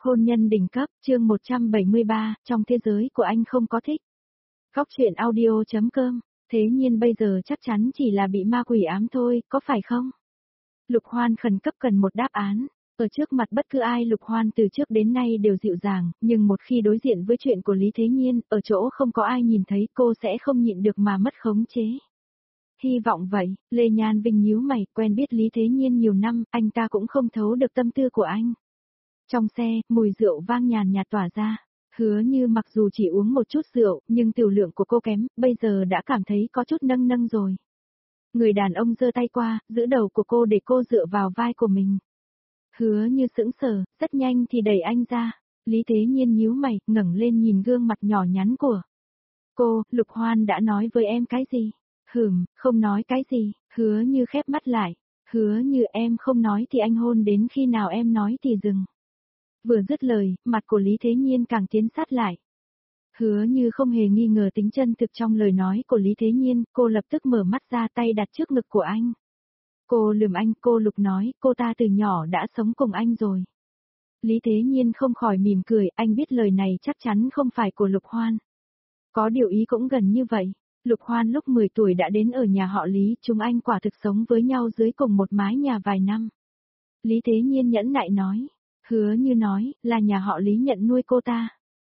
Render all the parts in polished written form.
Hôn nhân đỉnh cấp, chương 173, trong thế giới của anh không có thích. Góc truyện audio.com, thế nhiên bây giờ chắc chắn chỉ là bị ma quỷ ám thôi, có phải không? Lục Hoan khẩn cấp cần một đáp án. Ở trước mặt bất cứ ai Lục Hoan từ trước đến nay đều dịu dàng, nhưng một khi đối diện với chuyện của Lý Thế Nhiên, ở chỗ không có ai nhìn thấy cô sẽ không nhịn được mà mất khống chế. Hy vọng vậy, Lê Nhan Vinh nhíu mày, quen biết Lý Thế Nhiên nhiều năm, anh ta cũng không thấu được tâm tư của anh. Trong xe, mùi rượu vang nhàn nhạt tỏa ra. Hứa Như mặc dù chỉ uống một chút rượu, nhưng tiểu lượng của cô kém, bây giờ đã cảm thấy có chút nâng nâng rồi. Người đàn ông giơ tay qua, giữ đầu của cô để cô dựa vào vai của mình. Hứa Như sững sờ, rất nhanh thì đẩy anh ra. Lý Thế Nhiên nhíu mày, ngẩng lên nhìn gương mặt nhỏ nhắn của cô. Lục Hoan đã nói với em cái gì? Không nói cái gì. Hứa Như khép mắt lại. Hứa Như em không nói thì anh hôn đến khi nào em nói thì dừng. Vừa dứt lời, mặt của Lý Thế Nhiên càng tiến sát lại. Hứa Như không hề nghi ngờ tính chân thực trong lời nói của Lý Thế Nhiên, cô lập tức mở mắt ra, tay đặt trước ngực của anh. Cô lườm anh, cô Lục nói, cô ta từ nhỏ đã sống cùng anh rồi. Lý Thế Nhiên không khỏi mỉm cười, anh biết lời này chắc chắn không phải của Lục Hoan. Có điều ý cũng gần như vậy. Lục Hoan lúc 10 tuổi đã đến ở nhà họ Lý, chúng anh quả thực sống với nhau dưới cùng một mái nhà vài năm. Lý Thế Nhiên nhẫn nại nói. Hứa Như nói, là nhà họ Lý nhận nuôi cô ta.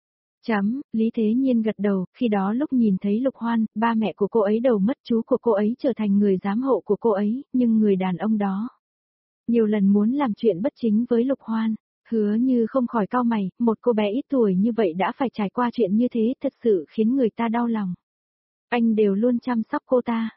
Lý Thế Nhiên gật đầu, khi đó lúc nhìn thấy Lục Hoan, ba mẹ của cô ấy đầu mất, chú của cô ấy trở thành người giám hộ của cô ấy, nhưng người đàn ông đó nhiều lần muốn làm chuyện bất chính với Lục Hoan. Hứa Như không khỏi cau mày, một cô bé ít tuổi như vậy đã phải trải qua chuyện như thế, thật sự khiến người ta đau lòng. Anh đều luôn chăm sóc cô ta.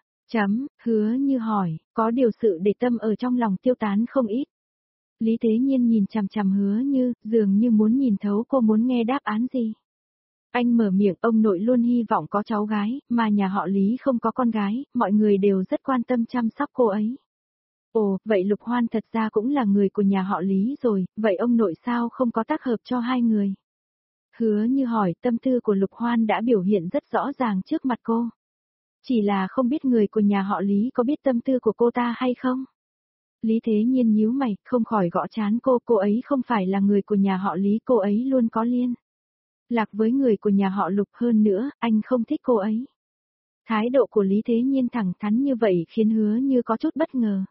Hứa Như hỏi, có điều sự để tâm ở trong lòng tiêu tán không ít. Lý Thế Nhiên nhìn chằm chằm Hứa Như, dường như muốn nhìn thấu cô muốn nghe đáp án gì. Anh mở miệng, ông nội luôn hy vọng có cháu gái, mà nhà họ Lý không có con gái, mọi người đều rất quan tâm chăm sóc cô ấy. Ồ, vậy Lục Hoan thật ra cũng là người của nhà họ Lý rồi, vậy ông nội sao không có tác hợp cho hai người? Hứa Như hỏi, tâm tư của Lục Hoan đã biểu hiện rất rõ ràng trước mặt cô. Chỉ là không biết người của nhà họ Lý có biết tâm tư của cô ta hay không? Lý Thế Nhiên nhíu mày, không khỏi gõ trán cô ấy không phải là người của nhà họ Lý, cô ấy luôn có liên lạc với người của nhà họ Lục, hơn nữa, anh không thích cô ấy. Thái độ của Lý Thế Nhiên thẳng thắn như vậy khiến Hứa Như có chút bất ngờ.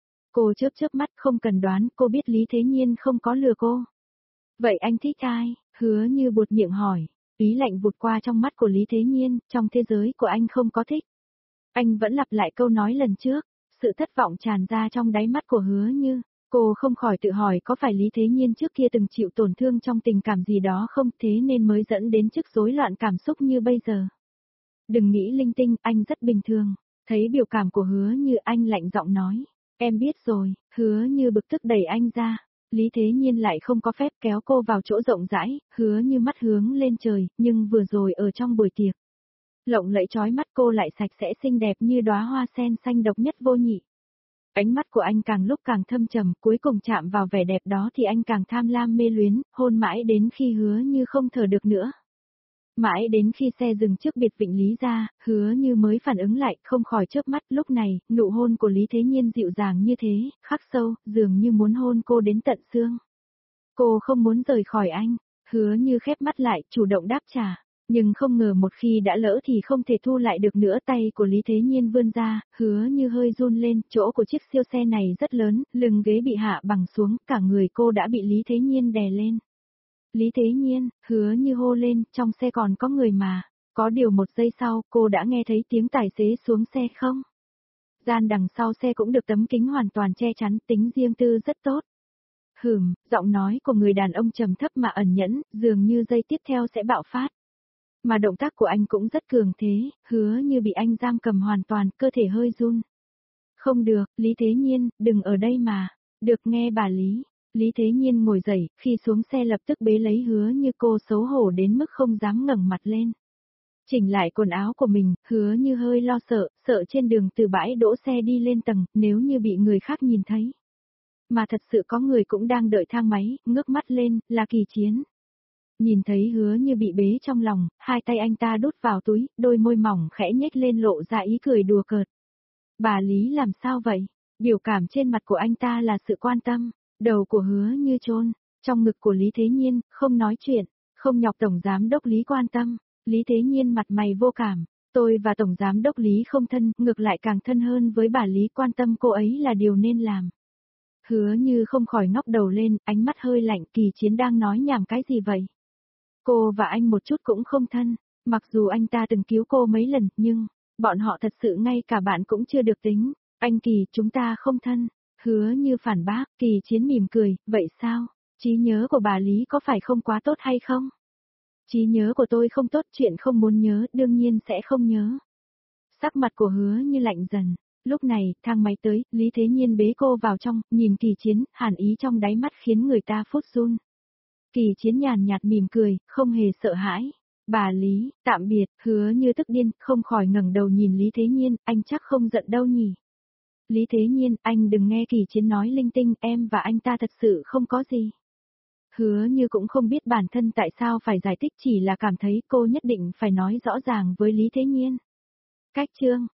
Cô chớp mắt, không cần đoán, cô biết Lý Thế Nhiên không có lừa cô. Vậy anh thích ai? Hứa Như buột miệng hỏi. Ý lạnh vụt qua trong mắt của Lý Thế Nhiên, trong thế giới của anh không có thích. Anh vẫn lặp lại câu nói lần trước. Sự thất vọng tràn ra trong đáy mắt của Hứa Như. Cô không khỏi tự hỏi có phải Lý Thế Nhiên trước kia từng chịu tổn thương trong tình cảm gì đó không, thế nên mới dẫn đến chức rối loạn cảm xúc như bây giờ. Đừng nghĩ linh tinh, anh rất bình thường. Thấy biểu cảm của Hứa Như, anh lạnh giọng nói. Em biết rồi. Hứa Như bực tức đẩy anh ra. Lý Thế Nhiên lại không có phép kéo cô vào chỗ rộng rãi, Hứa Như mắt hướng lên trời, nhưng vừa rồi ở trong buổi tiệc. Lộng lẫy chói mắt cô lại sạch sẽ xinh đẹp như đóa hoa sen xanh độc nhất vô nhị. Ánh mắt của anh càng lúc càng thâm trầm, cuối cùng chạm vào vẻ đẹp đó thì anh càng tham lam mê luyến, hôn mãi đến khi Hứa Như không thở được nữa. Mãi đến khi xe dừng trước biệt vịnh Lý gia, Hứa Như mới phản ứng lại, không khỏi chớp mắt, lúc này, nụ hôn của Lý Thế Nhiên dịu dàng như thế, khắc sâu, dường như muốn hôn cô đến tận xương. Cô không muốn rời khỏi anh, Hứa Như khép mắt lại, chủ động đáp trả. Nhưng không ngờ một khi đã lỡ thì không thể thu lại được nữa, tay của Lý Thế Nhiên vươn ra, Hứa Như hơi run lên, chỗ của chiếc siêu xe này rất lớn, lưng ghế bị hạ bằng xuống, cả người cô đã bị Lý Thế Nhiên đè lên. Lý Thế Nhiên, Hứa Như hô lên, trong xe còn có người mà, có điều một giây sau, cô đã nghe thấy tiếng tài xế xuống xe không? Gian đằng sau xe cũng được tấm kính hoàn toàn che chắn, tính riêng tư rất tốt. Giọng nói của người đàn ông trầm thấp mà ẩn nhẫn, dường như giây tiếp theo sẽ bạo phát. Mà động tác của anh cũng rất cường thế, Hứa Như bị anh giam cầm hoàn toàn, cơ thể hơi run. Không được, Lý Thế Nhiên, đừng ở đây mà. Được nghe bà Lý. Lý Thế Nhiên ngồi dậy, khi xuống xe lập tức bế lấy Hứa Như, cô xấu hổ đến mức không dám ngẩng mặt lên. Chỉnh lại quần áo của mình, Hứa Như hơi lo sợ trên đường từ bãi đỗ xe đi lên tầng, nếu như bị người khác nhìn thấy. Mà thật sự có người cũng đang đợi thang máy, ngước mắt lên, là Kỳ Chiến. Nhìn thấy Hứa Như bị bế trong lòng, hai tay anh ta đút vào túi, đôi môi mỏng khẽ nhếch lên lộ ra ý cười đùa cợt. Bà Lý làm sao vậy? Biểu cảm trên mặt của anh ta là sự quan tâm, đầu của Hứa Như chôn Trong ngực của Lý Thế Nhiên, không nói chuyện, không nhọc Tổng Giám Đốc Lý quan tâm. Lý Thế Nhiên mặt mày vô cảm, tôi và Tổng Giám Đốc Lý không thân, ngược lại càng thân hơn với bà Lý, quan tâm cô ấy là điều nên làm. Hứa Như không khỏi ngóc đầu lên, ánh mắt hơi lạnh. Kỳ Chiến đang nói nhảm cái gì vậy? Cô và anh một chút cũng không thân, mặc dù anh ta từng cứu cô mấy lần, nhưng bọn họ thật sự ngay cả bạn cũng chưa được tính. Anh Kỳ, chúng ta không thân. Hứa Như phản bác. Kỳ Chiến mỉm cười, vậy sao? Trí nhớ của bà Lý có phải không quá tốt hay không? Trí nhớ của tôi không tốt, chuyện không muốn nhớ, đương nhiên sẽ không nhớ. Sắc mặt của Hứa Như lạnh dần. Lúc này, thang máy tới, Lý Thế Nhiên bế cô vào trong, nhìn Kỳ Chiến, hàn ý trong đáy mắt khiến người ta phút run. Kỳ Chiến nhàn nhạt mỉm cười, không hề sợ hãi. Bà Lý, tạm biệt. Hứa Như tức điên, không khỏi ngẩng đầu nhìn Lý Thế Nhiên, anh chắc không giận đâu nhỉ? Lý Thế Nhiên, anh đừng nghe Kỳ Chiến nói linh tinh, em và anh ta thật sự không có gì. Hứa Như cũng không biết bản thân tại sao phải giải thích, chỉ là cảm thấy cô nhất định phải nói rõ ràng với Lý Thế Nhiên. Cách chương